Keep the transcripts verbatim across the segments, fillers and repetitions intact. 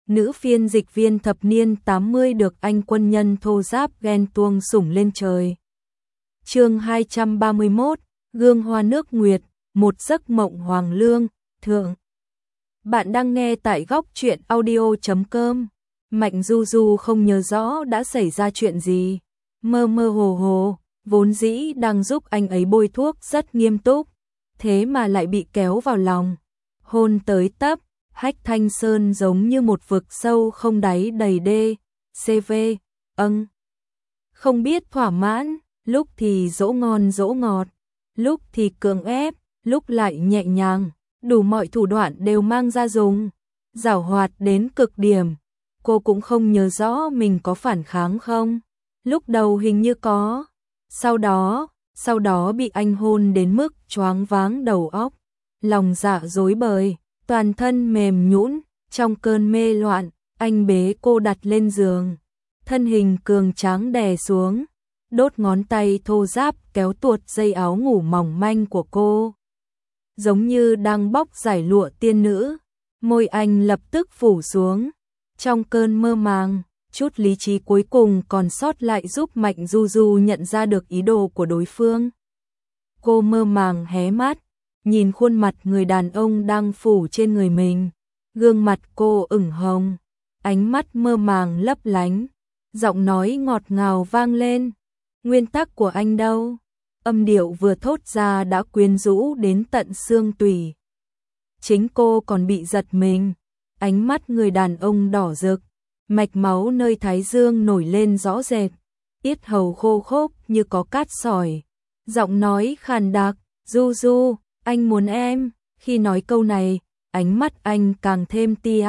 nữ phiên dịch viên thập niên tám mươi được anh quân nhân thô giáp ghen tuông sủng lên trời. Chương hai trăm ba mươi mốt, Gương hoa nước nguyệt, một giấc mộng hoàng lương, thượng. Bạn đang nghe tại góc truyện audio chấm com. Mạnh Du Du không nhớ rõ đã xảy ra chuyện gì. Mơ mơ hồ hồ, vốn dĩ đang giúp anh ấy bôi thuốc rất nghiêm túc, thế mà lại bị kéo vào lòng. Hôn tới tấp, Hách Thanh Sơn giống như một vực sâu không đáy đầy đê, xê vê, âng. Không biết thỏa mãn, lúc thì dỗ ngon dỗ ngọt, lúc thì cưỡng ép, lúc lại nhẹ nhàng, đủ mọi thủ đoạn đều mang ra dùng, giảo hoạt đến cực điểm. Cô cũng không nhớ rõ mình có phản kháng không. Lúc đầu hình như có, sau đó, sau đó bị anh hôn đến mức choáng váng đầu óc, lòng dạ rối bời, toàn thân mềm nhũn, trong cơn mê loạn, anh bế cô đặt lên giường, thân hình cường tráng đè xuống, đốt ngón tay thô ráp kéo tuột dây áo ngủ mỏng manh của cô. Giống như đang bóc giải lụa tiên nữ, môi anh lập tức phủ xuống, trong cơn mơ màng. Chút lý trí cuối cùng còn sót lại giúp Mạnh Du Du nhận ra được ý đồ của đối phương. Cô mơ màng hé mắt, nhìn khuôn mặt người đàn ông đang phủ trên người mình. Gương mặt cô ửng hồng, ánh mắt mơ màng lấp lánh, giọng nói ngọt ngào vang lên. Nguyên tắc của anh đâu? Âm điệu vừa thốt ra đã quyến rũ đến tận xương tủy. Chính cô còn bị giật mình, ánh mắt người đàn ông đỏ rực. Mạch máu nơi thái dương nổi lên rõ rệt, yết hầu khô khốc như có cát sỏi. Giọng nói khàn đặc, Du Du, anh muốn em. Khi nói câu này, ánh mắt anh càng thêm tia,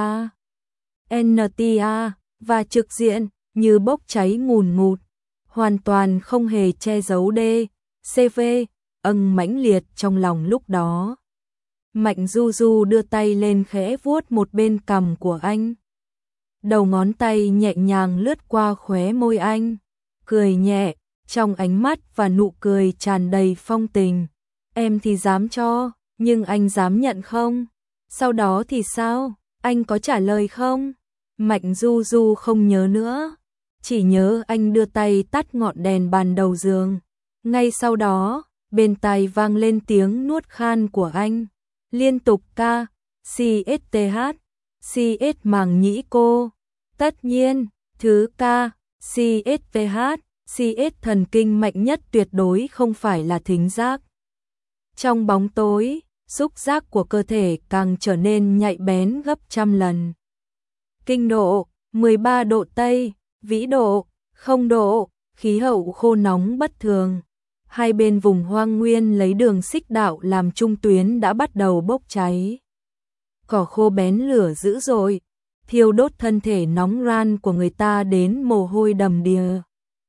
n tia, và trực diện, như bốc cháy ngùn ngụt, hoàn toàn không hề che giấu đê, xê vê, âng mãnh liệt trong lòng lúc đó. Mạnh Du Du đưa tay lên khẽ vuốt một bên cằm của anh. Đầu ngón tay nhẹ nhàng lướt qua khóe môi anh, cười nhẹ, trong ánh mắt và nụ cười tràn đầy phong tình. Em thì dám cho, nhưng anh dám nhận không? Sau đó thì sao? Anh có trả lời không? Mạnh Du Du không nhớ nữa, chỉ nhớ anh đưa tay tắt ngọn đèn bàn đầu giường. Ngay sau đó, bên tai vang lên tiếng nuốt khan của anh, liên tục ca, xê ét tê hát, xê ét màng nhĩ cô. Tất nhiên, thứ ca, xê ét tê hát, xê ét thần kinh mạnh nhất tuyệt đối không phải là thính giác. Trong bóng tối, xúc giác của cơ thể càng trở nên nhạy bén gấp trăm lần. Kinh độ, mười ba độ Tây, vĩ độ, không độ, khí hậu khô nóng bất thường. Hai bên vùng hoang nguyên lấy đường xích đạo làm trung tuyến đã bắt đầu bốc cháy. Cỏ khô bén lửa dữ dội, thiêu đốt thân thể nóng ran của người ta đến mồ hôi đầm đìa.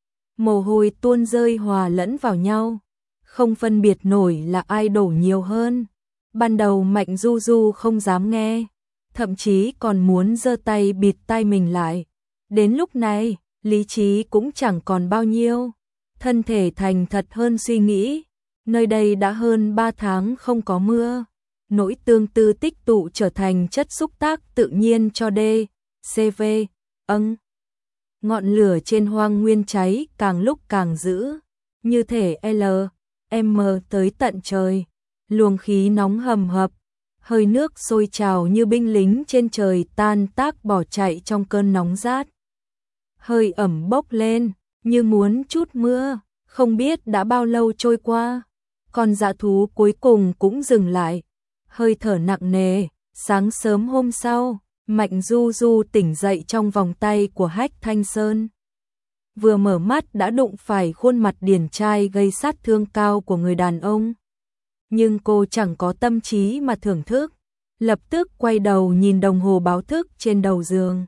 Mồ hôi tuôn rơi hòa lẫn vào nhau, không phân biệt nổi là ai đổ nhiều hơn. Ban đầu Mạnh Du Du không dám nghe, thậm chí còn muốn giơ tay bịt tai mình lại. Đến lúc này, lý trí cũng chẳng còn bao nhiêu, thân thể thành thật hơn suy nghĩ. Nơi đây đã hơn ba tháng không có mưa. Nỗi tương tư tích tụ trở thành chất xúc tác tự nhiên cho đê, xê vê, âng. Ngọn lửa trên hoang nguyên cháy càng lúc càng dữ, như thể L, M tới tận trời. Luồng khí nóng hầm hập, hơi nước sôi trào như binh lính trên trời tan tác bỏ chạy trong cơn nóng rát. Hơi ẩm bốc lên, như muốn trút mưa, không biết đã bao lâu trôi qua. Con dã thú cuối cùng cũng dừng lại. Hơi thở nặng nề, sáng sớm hôm sau, Mạnh Du Du tỉnh dậy trong vòng tay của Hách Thanh Sơn. Vừa mở mắt đã đụng phải khuôn mặt điển trai gây sát thương cao của người đàn ông. Nhưng cô chẳng có tâm trí mà thưởng thức, lập tức quay đầu nhìn đồng hồ báo thức trên đầu giường.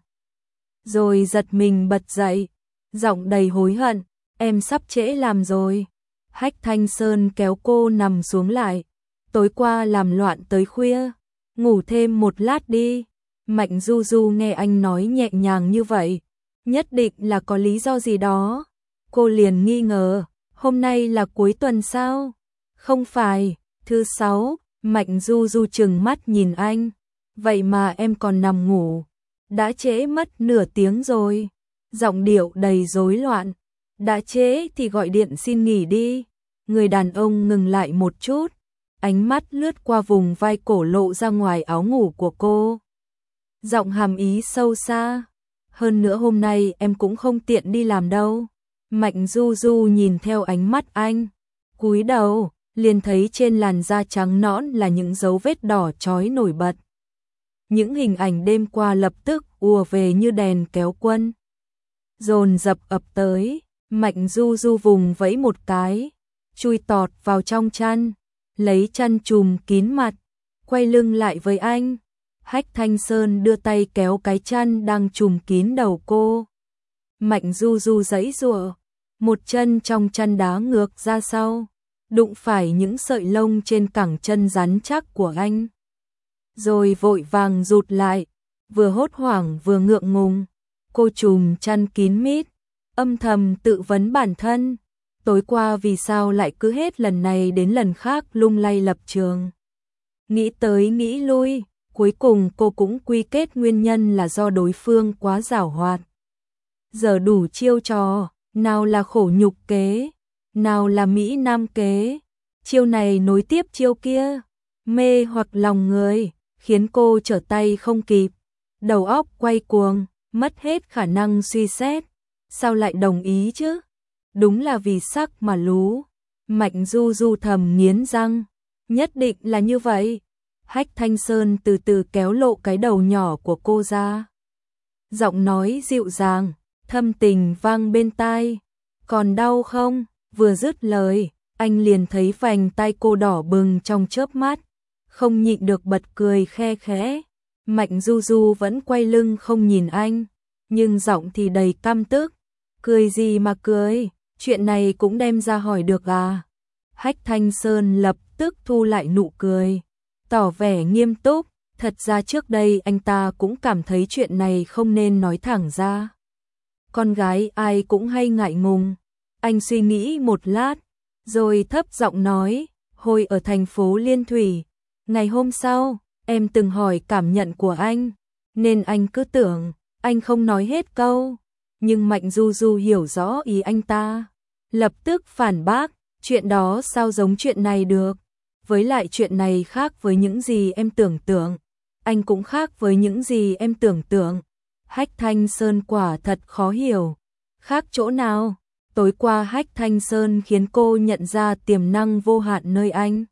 Rồi giật mình bật dậy, giọng đầy hối hận, em sắp trễ làm rồi. Hách Thanh Sơn kéo cô nằm xuống lại. Tối qua làm loạn tới khuya, ngủ thêm một lát đi. Mạnh Du Du nghe anh nói nhẹ nhàng như vậy, nhất định là có lý do gì đó. Cô liền nghi ngờ, hôm nay là cuối tuần sao? Không phải, thứ sáu. Mạnh Du Du trừng mắt nhìn anh, vậy mà em còn nằm ngủ. đã trễ mất nửa tiếng rồi. Giọng điệu đầy rối loạn. Đã trễ thì gọi điện xin nghỉ đi. Người đàn ông ngừng lại một chút, ánh mắt lướt qua vùng vai cổ lộ ra ngoài áo ngủ của cô. Giọng hàm ý sâu xa. Hơn nữa hôm nay em cũng không tiện đi làm đâu. Mạnh Du Du nhìn theo ánh mắt anh, cúi đầu, liền thấy trên làn da trắng nõn là những dấu vết đỏ chói nổi bật. Những hình ảnh đêm qua lập tức ùa về như đèn kéo quân. Dồn dập ập tới, Mạnh Du Du vùng vẫy một cái, chui tọt vào trong chăn, lấy chăn trùm kín mặt, quay lưng lại với anh. Hách Thanh Sơn đưa tay kéo cái chăn đang trùm kín đầu cô. Mạnh Du Du giãy giụa, một chân trong chăn đá ngược ra sau, đụng phải những sợi lông trên cẳng chân rắn chắc của anh. Rồi vội vàng rụt lại, vừa hốt hoảng vừa ngượng ngùng. Cô trùm chăn kín mít, âm thầm tự vấn bản thân, tối qua vì sao lại cứ hết lần này đến lần khác lung lay lập trường. Nghĩ tới nghĩ lui, cuối cùng cô cũng quy kết nguyên nhân là do đối phương quá giảo hoạt. Giờ đủ chiêu trò, nào là khổ nhục kế, nào là Mỹ Nam kế, chiêu này nối tiếp chiêu kia, mê hoặc lòng người, khiến cô trở tay không kịp, đầu óc quay cuồng, mất hết khả năng suy xét. Sao lại đồng ý chứ? Đúng là vì sắc mà lú. Mạnh Du Du thầm nghiến răng, nhất định là như vậy. Hách Thanh Sơn từ từ kéo lộ cái đầu nhỏ của cô ra. Giọng nói dịu dàng, thâm tình vang bên tai. Còn đau không? Vừa dứt lời, anh liền thấy vành tay cô đỏ bừng trong chớp mắt, không nhịn được bật cười khe khẽ. Mạnh Du Du vẫn quay lưng không nhìn anh, nhưng giọng thì đầy căm tức. Cười gì mà cười, chuyện này cũng đem ra hỏi được à? Hách Thanh Sơn lập tức thu lại nụ cười, tỏ vẻ nghiêm túc. Thật ra trước đây anh ta cũng cảm thấy chuyện này không nên nói thẳng ra. Con gái ai cũng hay ngại ngùng. Anh suy nghĩ một lát, rồi thấp giọng nói, hồi ở thành phố Liên Thủy, ngày hôm sau, em từng hỏi cảm nhận của anh, nên anh cứ tưởng anh không nói hết câu. Nhưng Mạnh Du Du hiểu rõ ý anh ta, lập tức phản bác, chuyện đó sao giống chuyện này được. Với lại chuyện này khác với những gì em tưởng tượng, anh cũng khác với những gì em tưởng tượng. Hách Thanh Sơn quả thật khó hiểu. Khác chỗ nào? Tối qua Hách Thanh Sơn khiến cô nhận ra tiềm năng vô hạn nơi anh.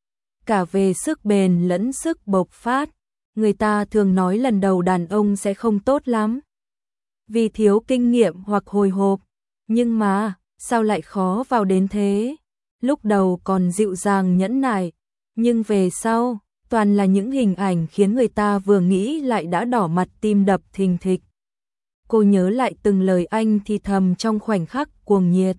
Cả về sức bền lẫn sức bộc phát. Người ta thường nói lần đầu đàn ông sẽ không tốt lắm, vì thiếu kinh nghiệm hoặc hồi hộp. Nhưng mà, sao lại khó vào đến thế? Lúc đầu còn dịu dàng nhẫn nại, nhưng về sau, toàn là những hình ảnh khiến người ta vừa nghĩ lại đã đỏ mặt tim đập thình thịch. Cô nhớ lại từng lời anh thì thầm trong khoảnh khắc cuồng nhiệt.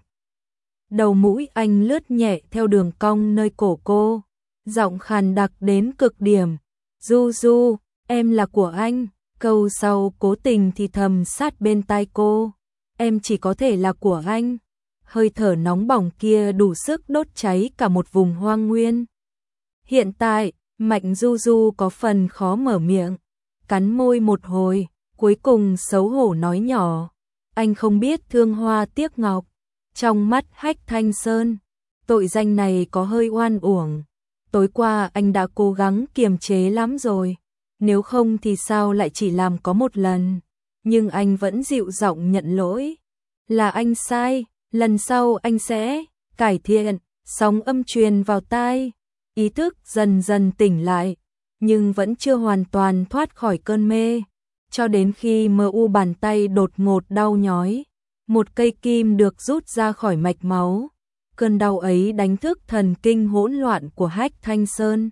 Đầu mũi anh lướt nhẹ theo đường cong nơi cổ cô, giọng khàn đặc đến cực điểm. Du Du, em là của anh. Câu sau cố tình thì thầm sát bên tai cô. Em chỉ có thể là của anh. Hơi thở nóng bỏng kia đủ sức đốt cháy cả một vùng hoang nguyên. Hiện tại, Mạnh Du Du có phần khó mở miệng, cắn môi một hồi, cuối cùng xấu hổ nói nhỏ. Anh không biết thương hoa tiếc ngọc. Trong mắt Hách Thanh Sơn, tội danh này có hơi oan uổng. Tối qua anh đã cố gắng kiềm chế lắm rồi, nếu không thì sao lại chỉ làm có một lần. Nhưng anh vẫn dịu giọng nhận lỗi. Là anh sai, lần sau anh sẽ cải thiện. Sóng âm truyền vào tai, ý thức dần dần tỉnh lại, nhưng vẫn chưa hoàn toàn thoát khỏi cơn mê. Cho đến khi mờ u bàn tay đột ngột đau nhói, một cây kim được rút ra khỏi mạch máu. Cơn đau ấy đánh thức thần kinh hỗn loạn của Hách Thanh Sơn.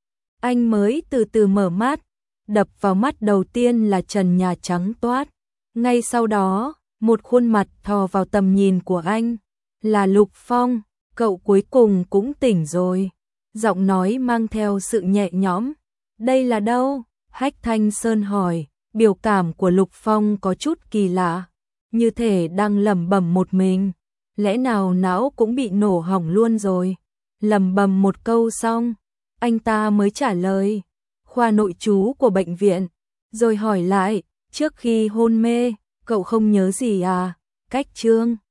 Anh mới từ từ mở mắt, đập vào mắt đầu tiên là trần nhà trắng toát. Ngay sau đó, một khuôn mặt thò vào tầm nhìn của anh, là Lục Phong. Cậu cuối cùng cũng tỉnh rồi. Giọng nói mang theo sự nhẹ nhõm. Đây là đâu? Hách Thanh Sơn hỏi. Biểu cảm của Lục Phong có chút kỳ lạ, như thể đang lẩm bẩm một mình. Lẽ nào não cũng bị nổ hỏng luôn rồi? Lẩm bẩm một câu xong, anh ta mới trả lời. Khoa nội trú của bệnh viện. Rồi hỏi lại, Trước khi hôn mê, cậu không nhớ gì à? Cách chương